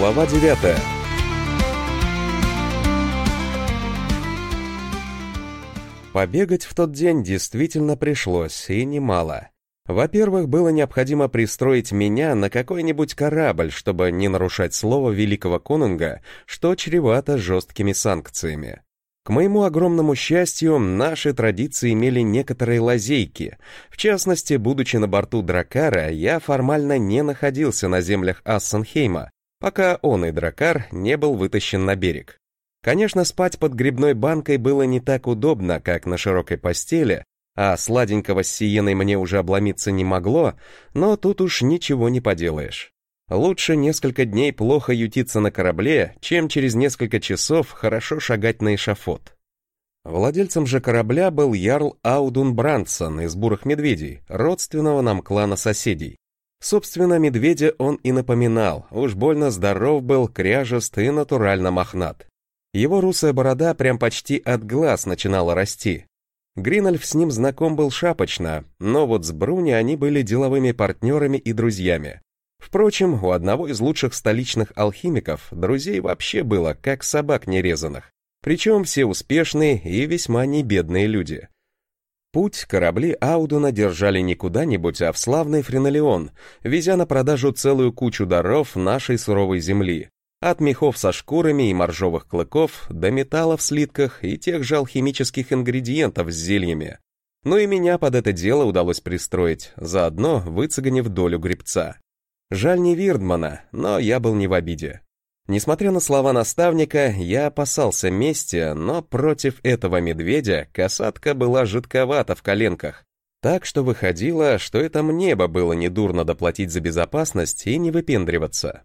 Глава 9. Побегать в тот день действительно пришлось, и немало. Во-первых, было необходимо пристроить меня на какой-нибудь корабль, чтобы не нарушать слово великого конунга, что чревато жесткими санкциями. К моему огромному счастью, наши традиции имели некоторые лазейки. В частности, будучи на борту Драккара, я формально не находился на землях Ассенхейма, пока он и Драккар не был вытащен на берег. Конечно, спать под грибной банкой было не так удобно, как на широкой постели, а сладенького с сиеной мне уже обломиться не могло, но тут уж ничего не поделаешь. Лучше несколько дней плохо ютиться на корабле, чем через несколько часов хорошо шагать на эшафот. Владельцем же корабля был ярл Аудун Брандсон из Бурых Медведей, родственного нам клана соседей. Собственно, медведя он и напоминал, уж больно здоров был, кряжест и натурально мохнат. Его русая борода прям почти от глаз начинала расти. Гринольф с ним знаком был шапочно, но вот с Бруни они были деловыми партнерами и друзьями. Впрочем, у одного из лучших столичных алхимиков друзей вообще было, как собак нерезанных, причем все успешные и весьма небедные люди. Путь корабли Аудуна держали не куда-нибудь, а в славный Френолеон, везя на продажу целую кучу даров нашей суровой земли, от мехов со шкурами и моржовых клыков до металла в слитках и тех же алхимических ингредиентов с зельями. Ну и меня под это дело удалось пристроить, заодно выцеганив долю гребца. Жаль не Вирдмана, но я был не в обиде. Несмотря на слова наставника, я опасался мести, но против этого медведя касатка была жидковата в коленках. Так что выходило, что это мне бы было недурно доплатить за безопасность и не выпендриваться.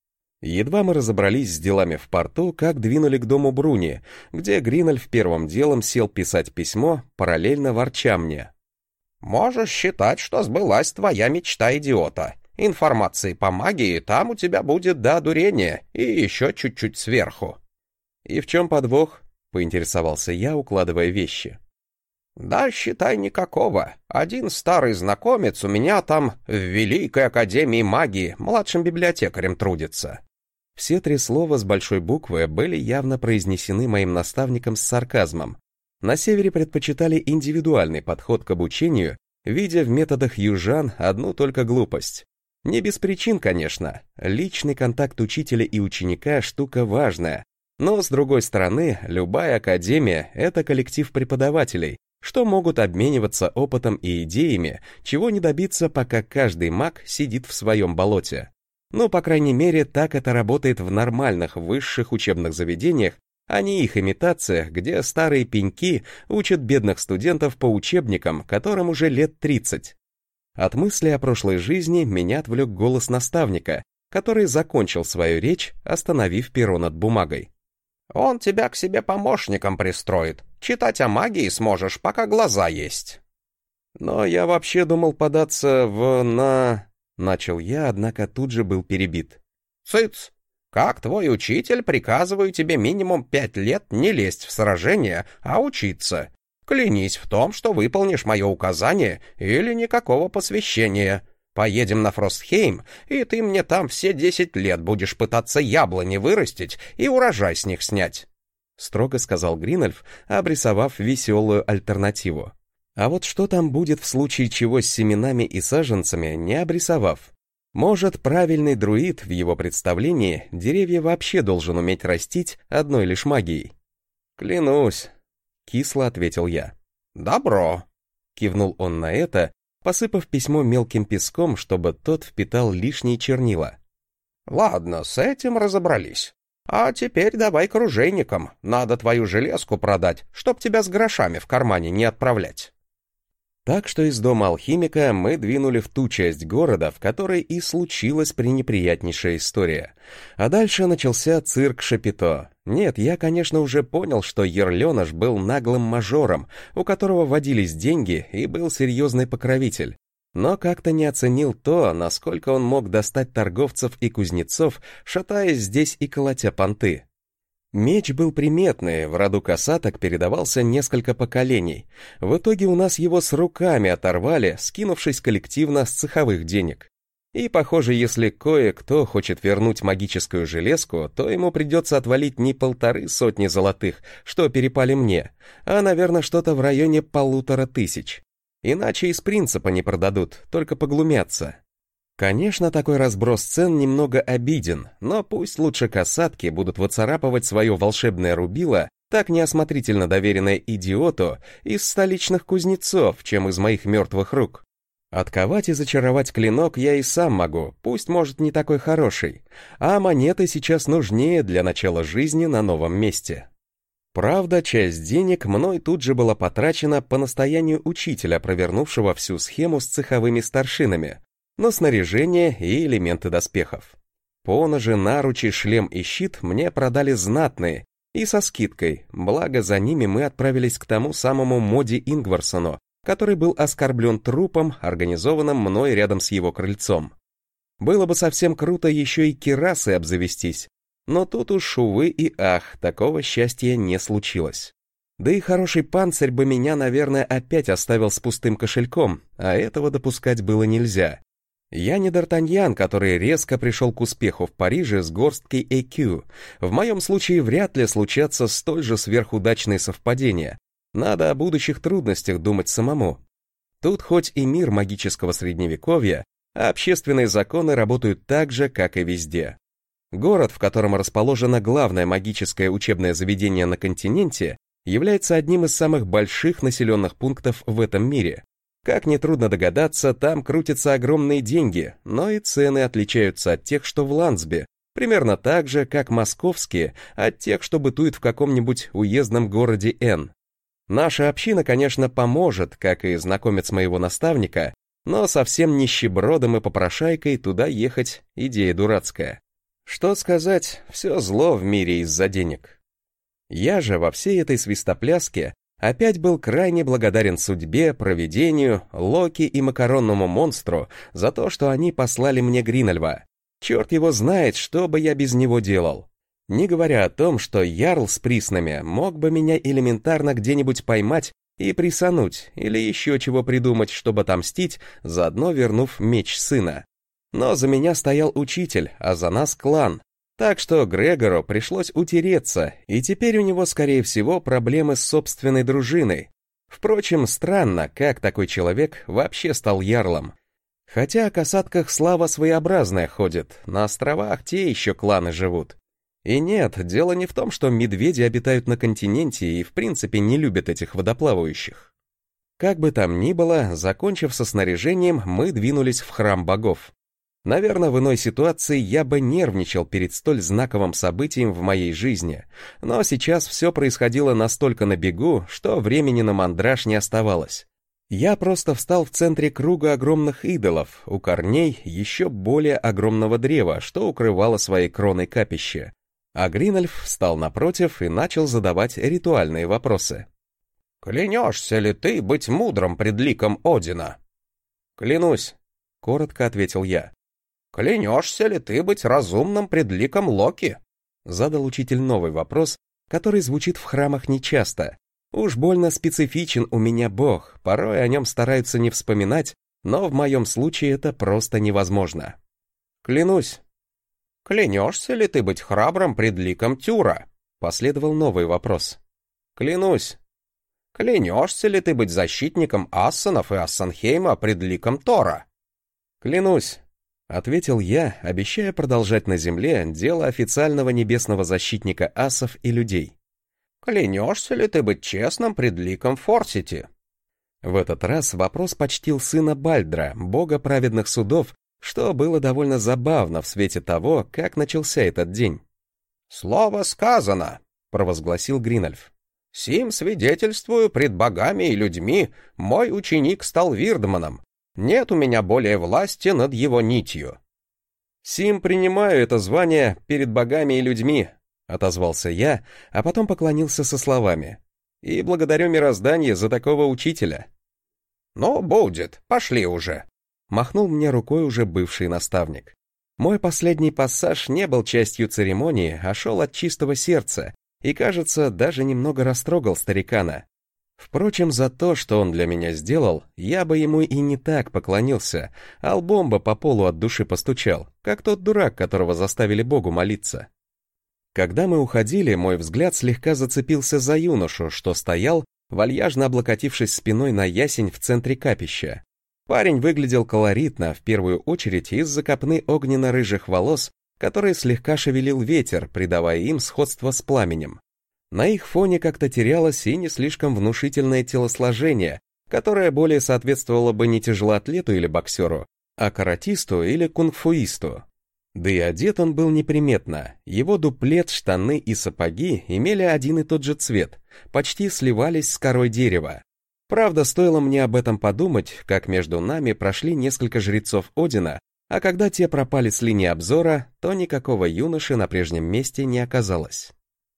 Едва мы разобрались с делами в порту, как двинули к дому Бруни, где Гринольф первым делом сел писать письмо, параллельно ворча мне. «Можешь считать, что сбылась твоя мечта идиота. Информации по магии там у тебя будет до одурения и еще чуть-чуть сверху». «И в чем подвох?» — поинтересовался я, укладывая вещи. «Да, считай, никакого. Один старый знакомец у меня там в Великой Академии магии младшим библиотекарем трудится». Все три слова с большой буквы были явно произнесены моим наставником с сарказмом. На севере предпочитали индивидуальный подход к обучению, видя в методах южан одну только глупость. Не без причин, конечно. Личный контакт учителя и ученика – штука важная. Но, с другой стороны, любая академия – это коллектив преподавателей, что могут обмениваться опытом и идеями, чего не добиться, пока каждый маг сидит в своем болоте. Ну, по крайней мере, так это работает в нормальных высших учебных заведениях, а не их имитациях, где старые пеньки учат бедных студентов по учебникам, которым уже лет 30. От мысли о прошлой жизни меня отвлек голос наставника, который закончил свою речь, остановив перо над бумагой. «Он тебя к себе помощником пристроит. Читать о магии сможешь, пока глаза есть». «Но я вообще думал податься Начал я, однако тут же был перебит. «Цыц! Как твой учитель, приказываю тебе минимум 5 лет не лезть в сражения, а учиться. Клянись в том, что выполнишь мое указание, или никакого посвящения. Поедем на Фростхейм, и ты мне там все 10 лет будешь пытаться яблони вырастить и урожай с них снять», — строго сказал Гринольф, обрисовав веселую альтернативу. А вот что там будет в случае чего с семенами и саженцами, не обрисовав? Может, правильный друид в его представлении деревья вообще должен уметь растить одной лишь магией? «Клянусь», — кисло ответил я. «Добро», — кивнул он на это, посыпав письмо мелким песком, чтобы тот впитал лишние чернила. «Ладно, с этим разобрались. А теперь давай к оружейникам. Надо твою железку продать, чтоб тебя с грошами в кармане не отправлять». Так что из дома алхимика мы двинули в ту часть города, в которой и случилась пренеприятнейшая история. А дальше начался цирк Шапито. Нет, я, конечно, уже понял, что Ерленаш был наглым мажором, у которого водились деньги и был серьезный покровитель. Но как-то не оценил то, насколько он мог достать торговцев и кузнецов, шатаясь здесь и колотя понты. Меч был приметный, в роду касаток передавался несколько поколений. В итоге у нас его с руками оторвали, скинувшись коллективно с цеховых денег. И, похоже, если кое-кто хочет вернуть магическую железку, то ему придется отвалить не 150 золотых, что перепали мне, а, наверное, что-то в районе 1500. Иначе из принципа не продадут, только поглумятся. Конечно, такой разброс цен немного обиден, но пусть лучше касатки будут выцарапывать свое волшебное рубило, так неосмотрительно доверенное идиоту, из столичных кузнецов, чем из моих мертвых рук. Отковать и зачаровать клинок я и сам могу, пусть, может, не такой хороший, а монеты сейчас нужнее для начала жизни на новом месте. Правда, часть денег мной тут же была потрачена по настоянию учителя, провернувшего всю схему с цеховыми старшинами, на снаряжение и элементы доспехов. Поножи, наручи, шлем и щит мне продали знатные и со скидкой, благо за ними мы отправились к тому самому Моди Ингварсону, который был оскорблен трупом, организованным мной рядом с его крыльцом. Было бы совсем круто еще и кирасой обзавестись, но тут уж, увы и ах, такого счастья не случилось. Да и хороший панцирь бы меня, наверное, опять оставил с пустым кошельком, а этого допускать было нельзя. Я не Д'Артаньян, который резко пришел к успеху в Париже с горсткой EQ. В моем случае вряд ли случатся столь же сверхудачные совпадения. Надо о будущих трудностях думать самому. Тут хоть и мир магического средневековья, а общественные законы работают так же, как и везде. Город, в котором расположено главное магическое учебное заведение на континенте, является одним из самых больших населенных пунктов в этом мире. Как нетрудно догадаться, там крутятся огромные деньги, но и цены отличаются от тех, что в Ландсбе, примерно так же, как московские, от тех, что бытуют в каком-нибудь уездном городе Н. Наша община, конечно, поможет, как и знакомец моего наставника, но совсем нищебродом и попрошайкой туда ехать — идея дурацкая. Что сказать, все зло в мире из-за денег. Я же во всей этой свистопляске опять был крайне благодарен судьбе, провидению, Локи и макаронному монстру за то, что они послали мне Гринольва. Черт его знает, что бы я без него делал. Не говоря о том, что Ярл с приснами мог бы меня элементарно где-нибудь поймать и присануть, или еще чего придумать, чтобы отомстить, заодно вернув меч сына. Но за меня стоял учитель, а за нас клан. Так что Грегору пришлось утереться, и теперь у него, скорее всего, проблемы с собственной дружиной. Впрочем, странно, как такой человек вообще стал ярлом. Хотя о касатках слава своеобразная ходит, на островах те еще кланы живут. И нет, дело не в том, что медведи обитают на континенте и в принципе не любят этих водоплавающих. Как бы там ни было, закончив со снаряжением, мы двинулись в храм богов. Наверное, в иной ситуации я бы нервничал перед столь знаковым событием в моей жизни, но сейчас все происходило настолько на бегу, что времени на мандраж не оставалось. Я просто встал в центре круга огромных идолов, у корней еще более огромного древа, что укрывало своей кроной капище. А Гринольф встал напротив и начал задавать ритуальные вопросы. «Клянешься ли ты быть мудрым пред ликом Одина?» «Клянусь», — коротко ответил я. «Клянешься ли ты быть разумным пред ликом Локи?» Задал учитель новый вопрос, который звучит в храмах нечасто. Уж больно специфичен у меня бог, порой о нем стараются не вспоминать, но в моем случае это просто невозможно. «Клянусь». «Клянешься ли ты быть храбрым пред ликом Тюра?» Последовал новый вопрос. «Клянусь». «Клянешься ли ты быть защитником Ассанов и Ассанхейма пред ликом Тора?» «Клянусь», — ответил я, обещая продолжать на земле дело официального небесного защитника асов и людей. «Клянешься ли ты быть честным пред ликом Форсити?» В этот раз вопрос почтил сына Бальдра, бога праведных судов, что было довольно забавно в свете того, как начался этот день. «Слово сказано», — провозгласил Гринольф. «Сим свидетельствую пред богами и людьми, мой ученик стал Вирдманом. Нет у меня более власти над его нитью». «Сим принимаю это звание перед богами и людьми», — отозвался я, а потом поклонился со словами. «И благодарю мироздание за такого учителя». «Ну, будет, пошли уже», — махнул мне рукой уже бывший наставник. Мой последний пассаж не был частью церемонии, а шел от чистого сердца, и, кажется, даже немного растрогал старикана. Впрочем, за то, что он для меня сделал, я бы ему и не так поклонился, а лбом бы по полу от души постучал, как тот дурак, которого заставили Богу молиться. Когда мы уходили, мой взгляд слегка зацепился за юношу, что стоял, вальяжно облокотившись спиной на ясень в центре капища. Парень выглядел колоритно, в первую очередь из-за копны огненно-рыжих волос, которые слегка шевелил ветер, придавая им сходство с пламенем. На их фоне как-то терялось и не слишком внушительное телосложение, которое более соответствовало бы не тяжелоатлету или боксеру, а каратисту или кунг-фуисту. Да и одет он был неприметно, его дуплет, штаны и сапоги имели один и тот же цвет, почти сливались с корой дерева. Правда, стоило мне об этом подумать, как между нами прошли несколько жрецов Одина, а когда те пропали с линии обзора, то никакого юноши на прежнем месте не оказалось.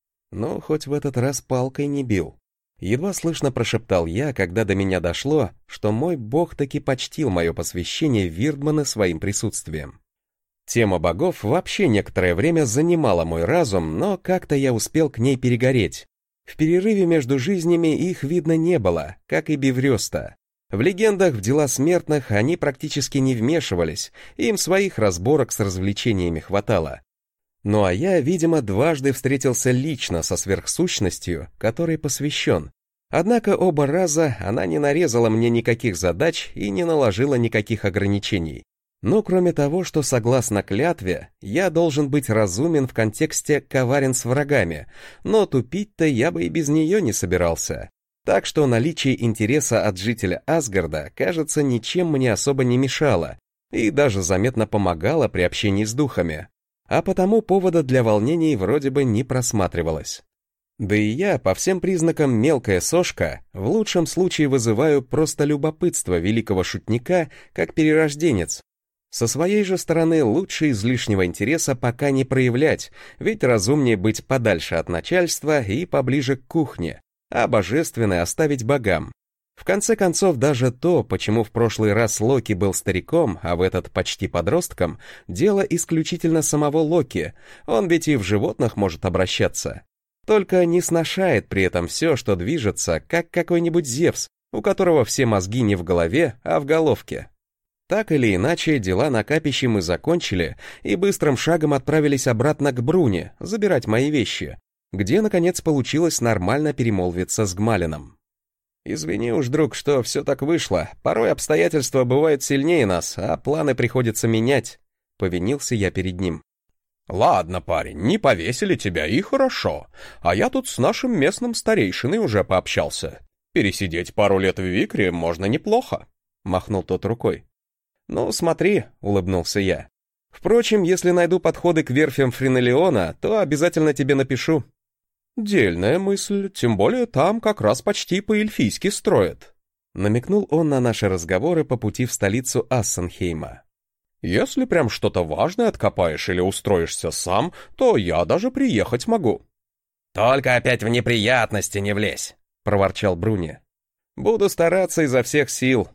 Но хоть в этот раз палкой не бил. Едва слышно прошептал я, когда до меня дошло, что мой бог таки почтил мое посвящение в Вирдмана своим присутствием. Тема богов вообще некоторое время занимала мой разум, но как-то я успел к ней перегореть. В перерыве между жизнями их видно не было, как и Беврёста. В легендах в дела смертных они практически не вмешивались, им своих разборок с развлечениями хватало. Ну а я, видимо, дважды встретился лично со сверхсущностью, которой посвящен. Однако оба раза она не нарезала мне никаких задач и не наложила никаких ограничений. Ну, кроме того, что согласно клятве, я должен быть разумен в контексте коварен с врагами, но тупить-то я бы и без нее не собирался. Так что наличие интереса от жителя Асгарда, кажется, ничем мне особо не мешало и даже заметно помогало при общении с духами. А потому повода для волнений вроде бы не просматривалось. Да и я, по всем признакам мелкая сошка, в лучшем случае вызываю просто любопытство великого шутника, как перерожденец. Со своей же стороны лучше излишнего интереса пока не проявлять, ведь разумнее быть подальше от начальства и поближе к кухне, а божественное оставить богам. В конце концов, даже то, почему в прошлый раз Локи был стариком, а в этот почти подростком, дело исключительно самого Локи, он ведь и в животных может обращаться. Только не сношает при этом все, что движется, как какой-нибудь Зевс, у которого все мозги не в голове, а в головке. Так или иначе, дела на капище мы закончили и быстрым шагом отправились обратно к Бруне, забирать мои вещи, где, наконец, получилось нормально перемолвиться с Гмалином. «Извини уж, друг, что все так вышло. Порой обстоятельства бывают сильнее нас, а планы приходится менять», — повинился я перед ним. «Ладно, парень, не повесили тебя, и хорошо. А я тут с нашим местным старейшиной уже пообщался. Пересидеть пару лет в Викре можно неплохо», — махнул тот рукой. «Ну, смотри», — улыбнулся я. «Впрочем, если найду подходы к верфям Фринелиона, то обязательно тебе напишу». «Дельная мысль, тем более там как раз почти по-эльфийски строят», — намекнул он на наши разговоры по пути в столицу Ассенхейма. «Если прям что-то важное откопаешь или устроишься сам, то я даже приехать могу». «Только опять в неприятности не влезь», — проворчал Бруни. «Буду стараться изо всех сил».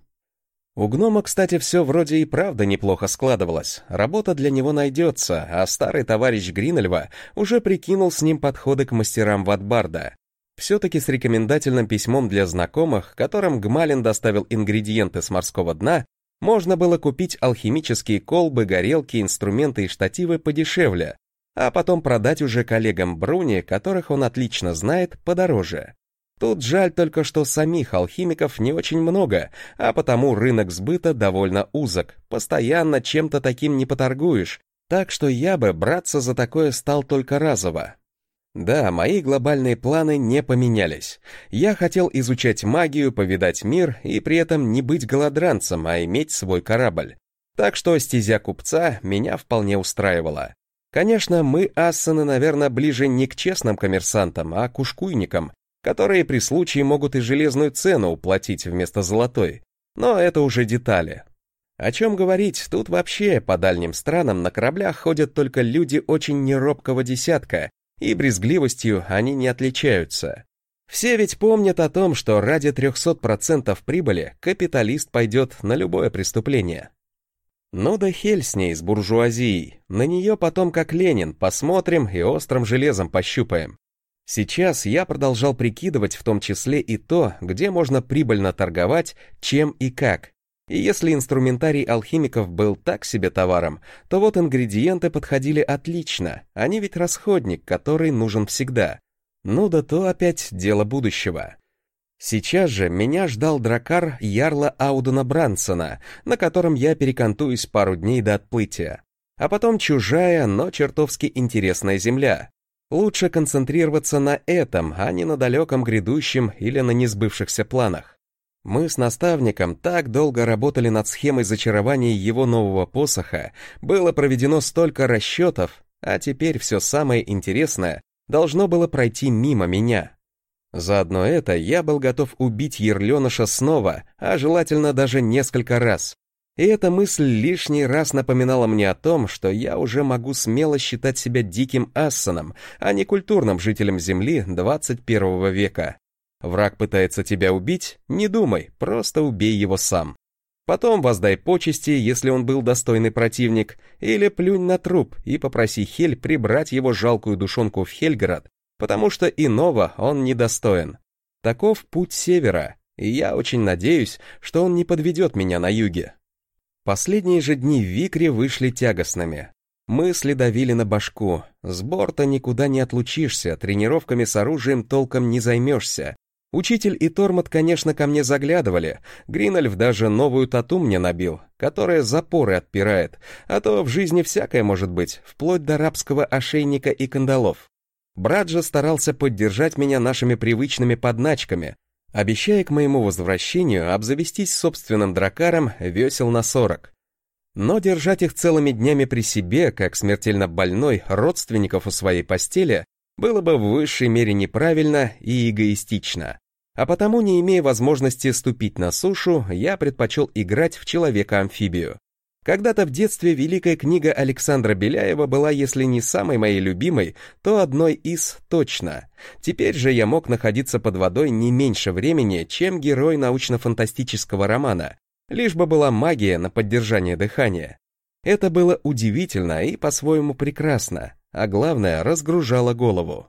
У гнома, кстати, все вроде и правда неплохо складывалось. Работа для него найдется, а старый товарищ Гринельва уже прикинул с ним подходы к мастерам Ватбарда. Все-таки с рекомендательным письмом для знакомых, которым Гмалин доставил ингредиенты с морского дна, можно было купить алхимические колбы, горелки, инструменты и штативы подешевле, а потом продать уже коллегам Бруни, которых он отлично знает, подороже. Тут жаль только, что самих алхимиков не очень много, а потому рынок сбыта довольно узок, постоянно чем-то таким не поторгуешь, так что я бы браться за такое стал только разово. Да, мои глобальные планы не поменялись. Я хотел изучать магию, повидать мир и при этом не быть голодранцем, а иметь свой корабль. Так что стезя купца меня вполне устраивала. Конечно, мы, ассены, наверное, ближе не к честным коммерсантам, а к ушкуйникам, которые при случае могут и железную цену уплатить вместо золотой. Но это уже детали. О чем говорить, тут вообще по дальним странам на кораблях ходят только люди очень неробкого десятка, и брезгливостью они не отличаются. Все ведь помнят о том, что ради 300% прибыли капиталист пойдет на любое преступление. Ну да хель с ней, с буржуазией, на нее потом как Ленин, посмотрим и острым железом пощупаем. Сейчас я продолжал прикидывать в том числе и то, где можно прибыльно торговать, чем и как. И если инструментарий алхимиков был так себе товаром, то вот ингредиенты подходили отлично, они ведь расходник, который нужен всегда. Ну да то опять дело будущего. Сейчас же меня ждал дракар ярла Аудуна Брансона, на котором я перекантуюсь пару дней до отплытия. А потом чужая, но чертовски интересная земля. Лучше концентрироваться на этом, а не на далеком грядущем или на несбывшихся планах. Мы с наставником так долго работали над схемой зачарования его нового посоха, было проведено столько расчетов, а теперь все самое интересное должно было пройти мимо меня. Заодно это я был готов убить Ерленыша снова, а желательно даже несколько раз. И эта мысль лишний раз напоминала мне о том, что я уже могу смело считать себя диким ассаном, а не культурным жителем Земли 21 века. Враг пытается тебя убить, не думай, просто убей его сам. Потом воздай почести, если он был достойный противник, или плюнь на труп и попроси Хель прибрать его жалкую душонку в Хельград, потому что иного он недостоин. Таков путь севера, и я очень надеюсь, что он не подведет меня на юге. Последние же дни в Викре вышли тягостными. Мысли давили на башку, с борта никуда не отлучишься, тренировками с оружием толком не займешься. Учитель и Тормот, конечно, ко мне заглядывали, Гринольф даже новую тату мне набил, которая запоры отпирает, а то в жизни всякое может быть, вплоть до рабского ошейника и кандалов. Брат же старался поддержать меня нашими привычными подначками, обещая к моему возвращению обзавестись собственным дракаром весел на 40. Но держать их целыми днями при себе, как смертельно больной родственников у своей постели, было бы в высшей мере неправильно и эгоистично. А потому, не имея возможности ступить на сушу, я предпочел играть в человека-амфибию. Когда-то в детстве великая книга Александра Беляева была, если не самой моей любимой, то одной из точно. Теперь же я мог находиться под водой не меньше времени, чем герой научно-фантастического романа, лишь бы была магия на поддержание дыхания. Это было удивительно и по-своему прекрасно, а главное, разгружало голову.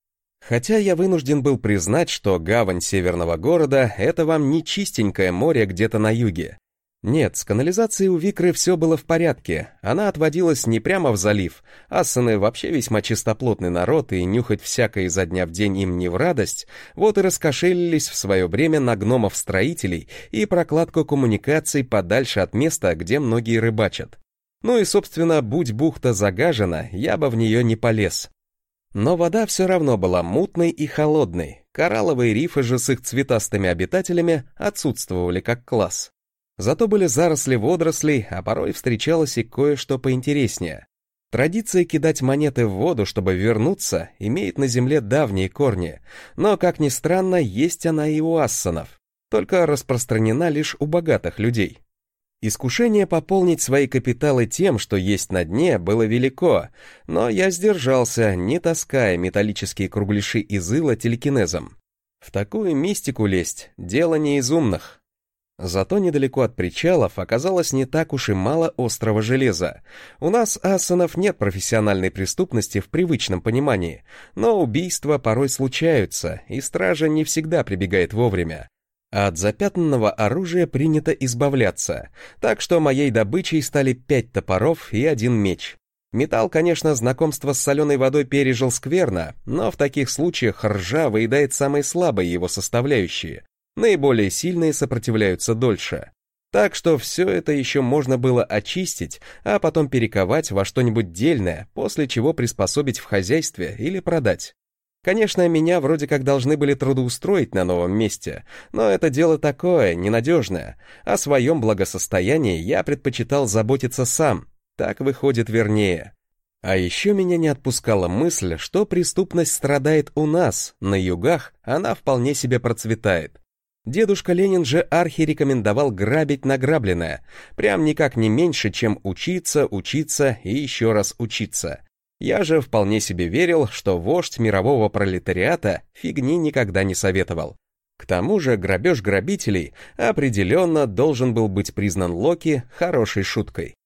Хотя я вынужден был признать, что гавань северного города — это вам не чистенькое море где-то на юге. Нет, с канализацией у Викры все было в порядке, она отводилась не прямо в залив, ассаны вообще весьма чистоплотный народ, и нюхать всякое изо дня в день им не в радость, вот и раскошелились в свое время на гномов-строителей и прокладку коммуникаций подальше от места, где многие рыбачат. Ну и, собственно, будь бухта загажена, я бы в нее не полез. Но вода все равно была мутной и холодной, коралловые рифы же с их цветастыми обитателями отсутствовали как класс. Зато были заросли водорослей, а порой встречалось и кое-что поинтереснее. Традиция кидать монеты в воду, чтобы вернуться, имеет на земле давние корни, но, как ни странно, есть она и у ассанов, только распространена лишь у богатых людей. Искушение пополнить свои капиталы тем, что есть на дне, было велико, но я сдержался, не таская металлические кругляши из ила телекинезом. В такую мистику лезть — дело не из умных. Зато недалеко от причалов оказалось не так уж и мало острого железа. У нас, ассанов, нет профессиональной преступности в привычном понимании, но убийства порой случаются, и стража не всегда прибегает вовремя. А от запятнанного оружия принято избавляться, так что моей добычей стали 5 топоров и 1 меч. Металл, конечно, знакомство с соленой водой пережил скверно, но в таких случаях ржа выедает самые слабые его составляющие. Наиболее сильные сопротивляются дольше. Так что все это еще можно было очистить, а потом перековать во что-нибудь дельное, после чего приспособить в хозяйстве или продать. Конечно, меня вроде как должны были трудоустроить на новом месте, но это дело такое, ненадежное. О своем благосостоянии я предпочитал заботиться сам, так выходит вернее. А еще меня не отпускала мысль, что преступность страдает у нас, на югах она вполне себе процветает. Дедушка Ленин же архи-рекомендовал грабить награбленное, прям никак не меньше, чем учиться, учиться и еще раз учиться. Я же вполне себе верил, что вождь мирового пролетариата фигни никогда не советовал. К тому же грабеж грабителей определенно должен был быть признан Локи хорошей шуткой.